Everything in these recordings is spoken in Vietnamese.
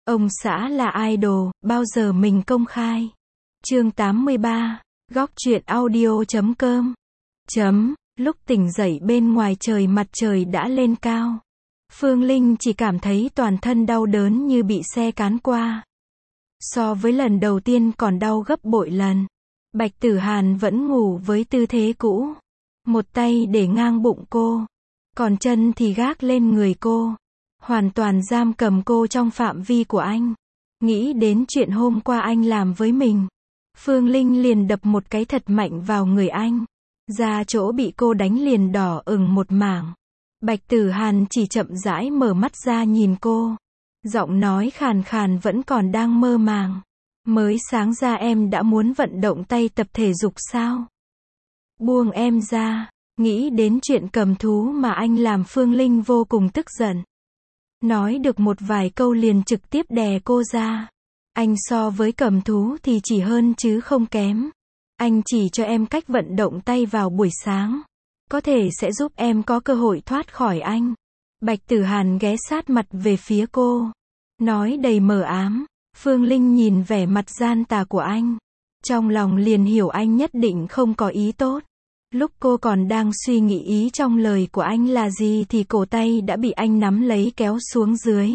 Ông xã là idol, bao giờ mình công khai. Chương 83, góc truyện audio.com. Lúc tỉnh dậy bên ngoài trời mặt trời đã lên cao. Phương Linh chỉ cảm thấy toàn thân đau đớn như bị xe cán qua. So với lần đầu tiên còn đau gấp bội lần. Bạch Tử Hàn vẫn ngủ với tư thế cũ. Một tay để ngang bụng cô. Còn chân thì gác lên người cô. Hoàn toàn giam cầm cô trong phạm vi của anh. Nghĩ đến chuyện hôm qua anh làm với mình. Phương Linh liền đập một cái thật mạnh vào người anh. Da chỗ bị cô đánh liền đỏ ửng một mảng. Bạch Tử Hàn chỉ chậm rãi mở mắt ra nhìn cô. Giọng nói khàn khàn vẫn còn đang mơ màng. Mới sáng ra em đã muốn vận động tay tập thể dục sao? Buông em ra. Nghĩ đến chuyện cầm thú mà anh làm, Phương Linh vô cùng tức giận. Nói được một vài câu liền trực tiếp đè cô ra. Anh so với cầm thú thì chỉ hơn chứ không kém. Anh chỉ cho em cách vận động tay vào buổi sáng. Có thể sẽ giúp em có cơ hội thoát khỏi anh. Bạch Tử Hàn ghé sát mặt về phía cô. Nói đầy mờ ám. Phương Linh nhìn vẻ mặt gian tà của anh. Trong lòng liền hiểu anh nhất định không có ý tốt. Lúc cô còn đang suy nghĩ ý trong lời của anh là gì thì cổ tay đã bị anh nắm lấy kéo xuống dưới.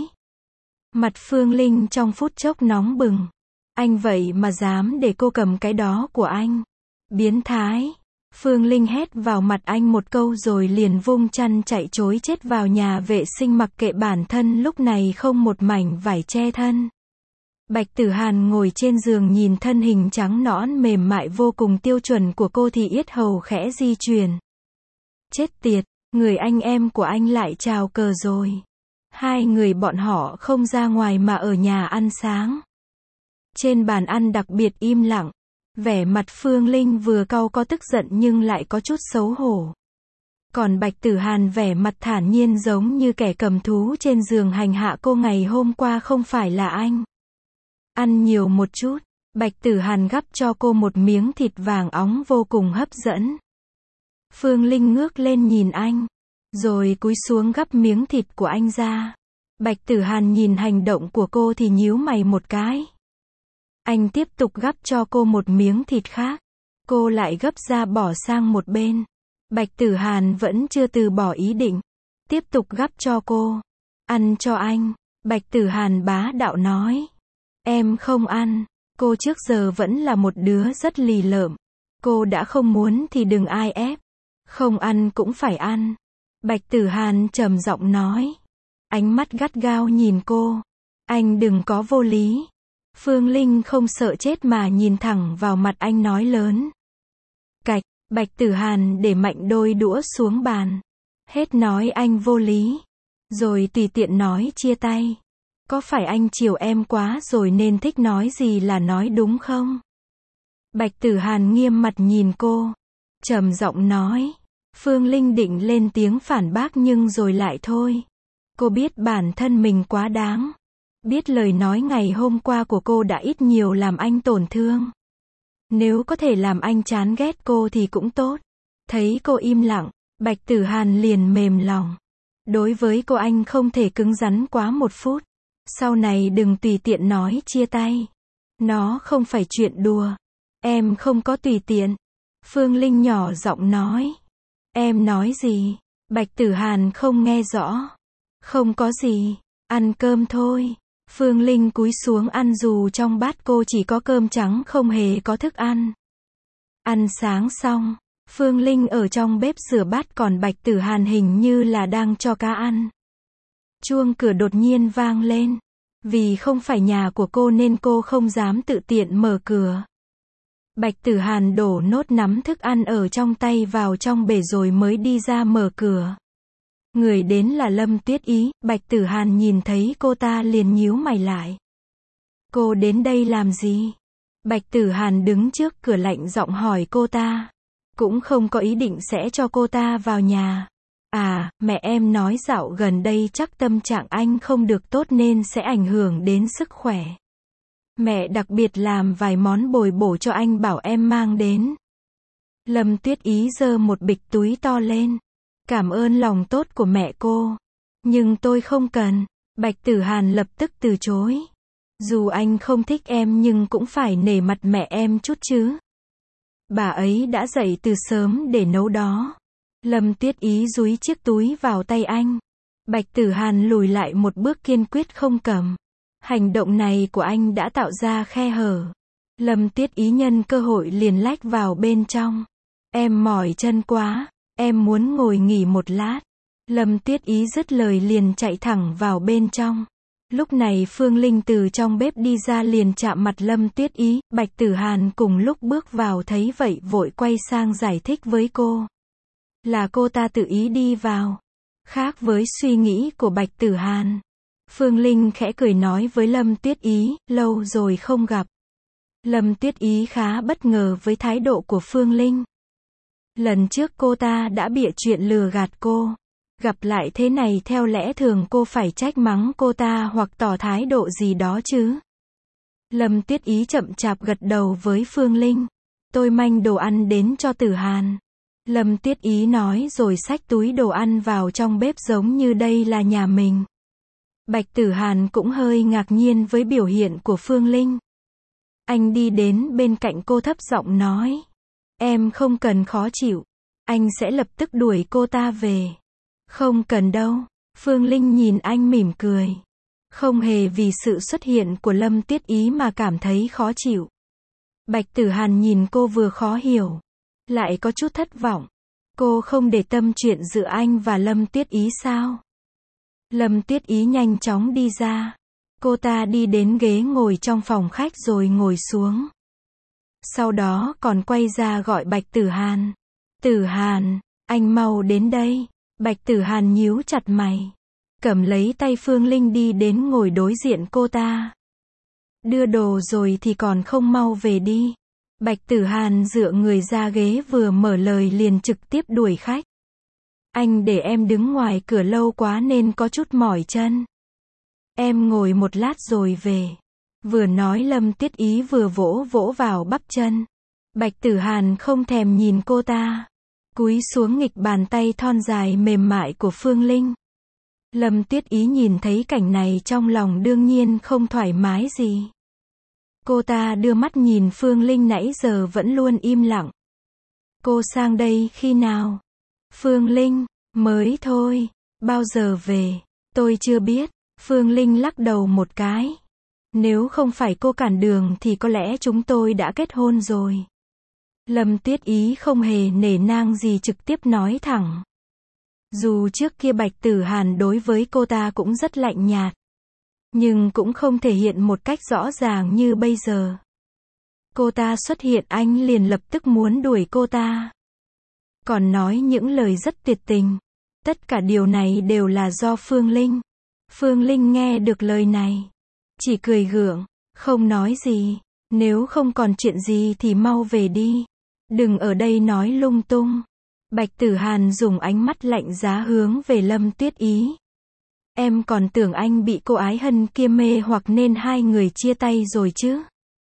Mặt Phương Linh trong phút chốc nóng bừng. Anh vậy mà dám để cô cầm cái đó của anh. Biến thái. Phương Linh hét vào mặt anh một câu rồi liền vung chăn chạy trối chết vào nhà vệ sinh, mặc kệ bản thân lúc này không một mảnh vải che thân. Bạch Tử Hàn ngồi trên giường nhìn thân hình trắng nõn mềm mại vô cùng tiêu chuẩn của cô thì yết hầu khẽ di chuyển. Chết tiệt, người anh em của anh lại chào cờ rồi. Hai người bọn họ không ra ngoài mà ở nhà ăn sáng. Trên bàn ăn đặc biệt im lặng. Vẻ mặt Phương Linh vừa cau có tức giận nhưng lại có chút xấu hổ. Còn Bạch Tử Hàn vẻ mặt thản nhiên giống như kẻ cầm thú trên giường hành hạ cô ngày hôm qua không phải là anh. Ăn nhiều một chút. Bạch Tử Hàn gắp cho cô một miếng thịt vàng óng vô cùng hấp dẫn. Phương Linh ngước lên nhìn anh. Rồi cúi xuống gắp miếng thịt của anh ra. Bạch Tử Hàn nhìn hành động của cô thì nhíu mày một cái. Anh tiếp tục gắp cho cô một miếng thịt khác. Cô lại gấp ra bỏ sang một bên. Bạch Tử Hàn vẫn chưa từ bỏ ý định. Tiếp tục gắp cho cô. Ăn cho anh. Bạch Tử Hàn bá đạo nói. Em không ăn. Cô trước giờ vẫn là một đứa rất lì lợm. Cô đã không muốn thì đừng ai ép. Không ăn cũng phải ăn. Bạch Tử Hàn trầm giọng nói. Ánh mắt gắt gao nhìn cô. Anh đừng có vô lý. Phương Linh không sợ chết mà nhìn thẳng vào mặt anh nói lớn. Cạch. Bạch Tử Hàn để mạnh đôi đũa xuống bàn. Hết nói anh vô lý. Rồi tùy tiện nói chia tay. Có phải anh chiều em quá rồi nên thích nói gì là nói đúng không? Bạch Tử Hàn nghiêm mặt nhìn cô. Trầm giọng nói. Phương Linh định lên tiếng phản bác nhưng rồi lại thôi. Cô biết bản thân mình quá đáng. Biết lời nói ngày hôm qua của cô đã ít nhiều làm anh tổn thương. Nếu có thể làm anh chán ghét cô thì cũng tốt. Thấy cô im lặng, Bạch Tử Hàn liền mềm lòng. Đối với cô anh không thể cứng rắn quá một phút. Sau này đừng tùy tiện nói chia tay. Nó không phải chuyện đùa. Em không có tùy tiện. Phương Linh nhỏ giọng nói. Em nói gì? Bạch Tử Hàn không nghe rõ. Không có gì. Ăn cơm thôi. Phương Linh cúi xuống ăn dù trong bát cô chỉ có cơm trắng không hề có thức ăn. Ăn sáng xong, Phương Linh ở trong bếp rửa bát còn Bạch Tử Hàn hình như là đang cho cá ăn. Chuông cửa đột nhiên vang lên. Vì không phải nhà của cô nên cô không dám tự tiện mở cửa. Bạch Tử Hàn đổ nốt nắm thức ăn ở trong tay vào trong bể rồi mới đi ra mở cửa. Người đến là Lâm Tuyết Ý. Bạch Tử Hàn nhìn thấy cô ta liền nhíu mày lại. Cô đến đây làm gì? Bạch Tử Hàn đứng trước cửa lạnh giọng hỏi cô ta. Cũng không có ý định sẽ cho cô ta vào nhà. À, mẹ em nói dạo gần đây chắc tâm trạng anh không được tốt nên sẽ ảnh hưởng đến sức khỏe. Mẹ đặc biệt làm vài món bồi bổ cho anh bảo em mang đến. Lâm Tuyết Ý giơ một bịch túi to lên. Cảm ơn lòng tốt của mẹ cô. Nhưng tôi không cần. Bạch Tử Hàn lập tức từ chối. Dù anh không thích em nhưng cũng phải nể mặt mẹ em chút chứ. Bà ấy đã dậy từ sớm để nấu đó. Lâm Tuyết Ý dúi chiếc túi vào tay anh. Bạch Tử Hàn lùi lại một bước kiên quyết không cầm. Hành động này của anh đã tạo ra khe hở. Lâm Tuyết Ý nhân cơ hội liền lách vào bên trong. Em mỏi chân quá, em muốn ngồi nghỉ một lát. Lâm Tuyết Ý dứt lời liền chạy thẳng vào bên trong. Lúc này Phương Linh từ trong bếp đi ra liền chạm mặt Lâm Tuyết Ý. Bạch Tử Hàn cùng lúc bước vào thấy vậy vội quay sang giải thích với cô. Là cô ta tự ý đi vào. Khác với suy nghĩ của Bạch Tử Hàn. Phương Linh khẽ cười nói với Lâm Tuyết Ý, lâu rồi không gặp. Lâm Tuyết Ý khá bất ngờ với thái độ của Phương Linh. Lần trước cô ta đã bịa chuyện lừa gạt cô. Gặp lại thế này theo lẽ thường cô phải trách mắng cô ta hoặc tỏ thái độ gì đó chứ. Lâm Tuyết Ý chậm chạp gật đầu với Phương Linh. Tôi mang đồ ăn đến cho Tử Hàn. Lâm Tuyết Ý nói rồi xách túi đồ ăn vào trong bếp giống như đây là nhà mình. Bạch Tử Hàn cũng hơi ngạc nhiên với biểu hiện của Phương Linh. Anh đi đến bên cạnh cô thấp giọng nói. Em không cần khó chịu. Anh sẽ lập tức đuổi cô ta về. Không cần đâu. Phương Linh nhìn anh mỉm cười. Không hề vì sự xuất hiện của Lâm Tuyết Ý mà cảm thấy khó chịu. Bạch Tử Hàn nhìn cô vừa khó hiểu, lại có chút thất vọng. Cô không để tâm chuyện giữa anh và Lâm Tuyết Ý sao? Lâm Tuyết Ý nhanh chóng đi ra. Cô ta đi đến ghế ngồi trong phòng khách rồi ngồi xuống. Sau đó còn quay ra gọi Bạch Tử Hàn. Tử Hàn, anh mau đến đây. Bạch Tử Hàn nhíu chặt mày. Cầm lấy tay Phương Linh đi đến ngồi đối diện cô ta. Đưa đồ rồi thì còn không mau về đi. Bạch Tử Hàn dựa người ra ghế vừa mở lời liền trực tiếp đuổi khách. Anh để em đứng ngoài cửa lâu quá nên có chút mỏi chân. Em ngồi một lát rồi về. Vừa nói Lâm Tuyết Ý vừa vỗ vỗ vào bắp chân. Bạch Tử Hàn không thèm nhìn cô ta. Cúi xuống nghịch bàn tay thon dài mềm mại của Phương Linh. Lâm Tuyết Ý nhìn thấy cảnh này trong lòng đương nhiên không thoải mái gì. Cô ta đưa mắt nhìn Phương Linh nãy giờ vẫn luôn im lặng. Cô sang đây khi nào? Phương Linh, mới thôi. Bao giờ về? Tôi chưa biết. Phương Linh lắc đầu một cái. Nếu không phải cô cản đường thì có lẽ chúng tôi đã kết hôn rồi. Lâm Tuyết Ý không hề nể nang gì trực tiếp nói thẳng. Dù trước kia Bạch Tử Hàn đối với cô ta cũng rất lạnh nhạt. Nhưng cũng không thể hiện một cách rõ ràng như bây giờ. Cô ta xuất hiện anh liền lập tức muốn đuổi cô ta. Còn nói những lời rất tuyệt tình. Tất cả điều này đều là do Phương Linh. Phương Linh nghe được lời này. Chỉ cười gượng, không nói gì. Nếu không còn chuyện gì thì mau về đi. Đừng ở đây nói lung tung. Bạch Tử Hàn dùng ánh mắt lạnh giá hướng về Lâm Tuyết Ý. Em còn tưởng anh bị cô ái hân kia mê hoặc nên hai người chia tay rồi chứ.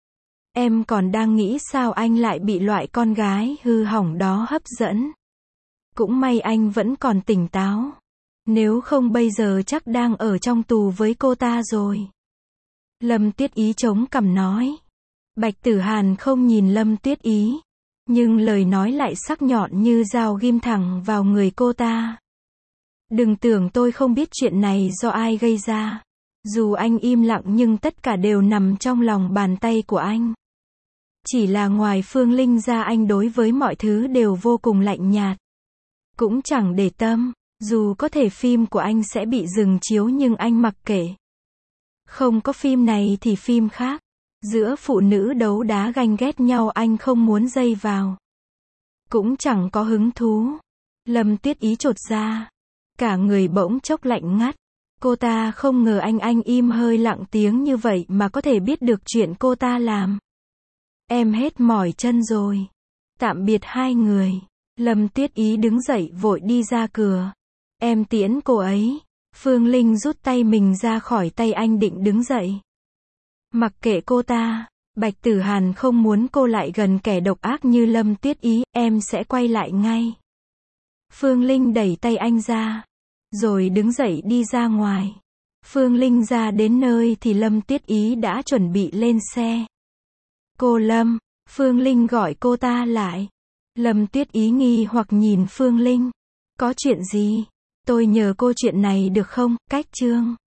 Em còn đang nghĩ sao anh lại bị loại con gái hư hỏng đó hấp dẫn. Cũng may anh vẫn còn tỉnh táo. Nếu không bây giờ chắc đang ở trong tù với cô ta rồi. Lâm Tuyết Ý chống cằm nói. Bạch Tử Hàn không nhìn Lâm Tuyết Ý. Nhưng lời nói lại sắc nhọn như dao ghim thẳng vào người cô ta. Đừng tưởng tôi không biết chuyện này do ai gây ra. Dù anh im lặng nhưng tất cả đều nằm trong lòng bàn tay của anh. Chỉ là ngoài Phương Linh ra anh đối với mọi thứ đều vô cùng lạnh nhạt. Cũng chẳng để tâm. Dù có thể phim của anh sẽ bị dừng chiếu nhưng anh mặc kệ. Không có phim này thì phim khác. Giữa phụ nữ đấu đá ganh ghét nhau anh không muốn dây vào. Cũng chẳng có hứng thú. Lâm Tuyết Ý chột ra. Cả người bỗng chốc lạnh ngắt. Cô ta không ngờ anh im hơi lặng tiếng như vậy mà có thể biết được chuyện cô ta làm. Em hết mỏi chân rồi. Tạm biệt hai người. Lâm Tuyết Ý đứng dậy vội đi ra cửa. Em tiễn cô ấy. Phương Linh rút tay mình ra khỏi tay anh định đứng dậy. Mặc kệ cô ta. Bạch Tử Hàn không muốn cô lại gần kẻ độc ác như Lâm Tuyết Ý. Em sẽ quay lại ngay. Phương Linh đẩy tay anh ra. Rồi đứng dậy đi ra ngoài. Phương Linh ra đến nơi thì Lâm Tuyết Ý đã chuẩn bị lên xe. Cô Lâm, Phương Linh gọi cô ta lại. Lâm Tuyết Ý nghi hoặc nhìn Phương Linh. Có chuyện gì? Tôi nhờ cô chuyện này được không, Cách Trương?